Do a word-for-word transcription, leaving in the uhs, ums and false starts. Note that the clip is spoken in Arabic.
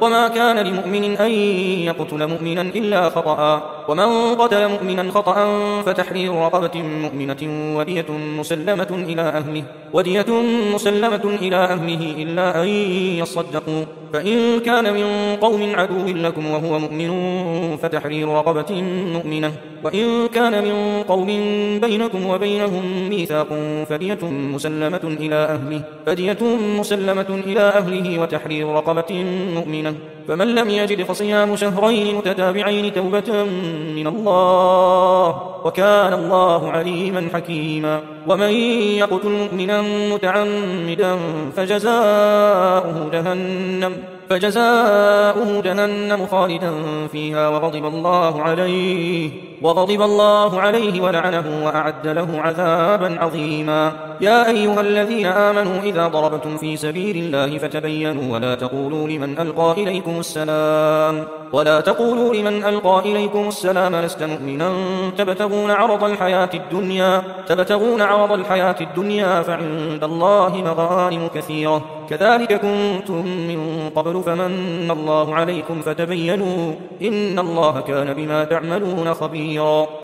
وما كان لمؤمن أن يقتل مؤمنا إلا خطأ، ومن قتل مؤمنا خطأ فتحرير رقبة مؤمنة ودية مسلمة إلى أهله ودية مسلمة إلى أهله إلا أن يصدقوا، فإن كان من قوم عدو لكم وهو مؤمن فتحرير رقبة مؤمنة، وإن كان من قوم بينكم وبينهم ميثاق فدية مسلمة إلى أهله فدية مسلمة إلى أهله وتحرير رقبة مؤمنة، فمن لم يجد فصيام شهرين متتابعين توبة من الله، وكان الله عليما حكيما. ومن يقتل مؤمنا متعمدا فجزاؤه جهنم فجزاؤه جهنم خالدا فيها وغضب الله عليه وغضب الله عليه ولعنه وأعد له عذابا عظيما. يا أيها الذين آمنوا إذا ضربتم في سبيل الله فتبينوا ولا تقولوا لمن ألقى إليكم السلام ولا تقولوا لمن ألقى إليكم السلام لست مؤمنا تبتغون عرض الحياة الدنيا تبتغون عرض الحياة الدنيا فعند الله مغانم كثيرة كذلك كنتم من قبل فمن الله عليكم فتبينوا إن الله كان بما تعملون خبيرا.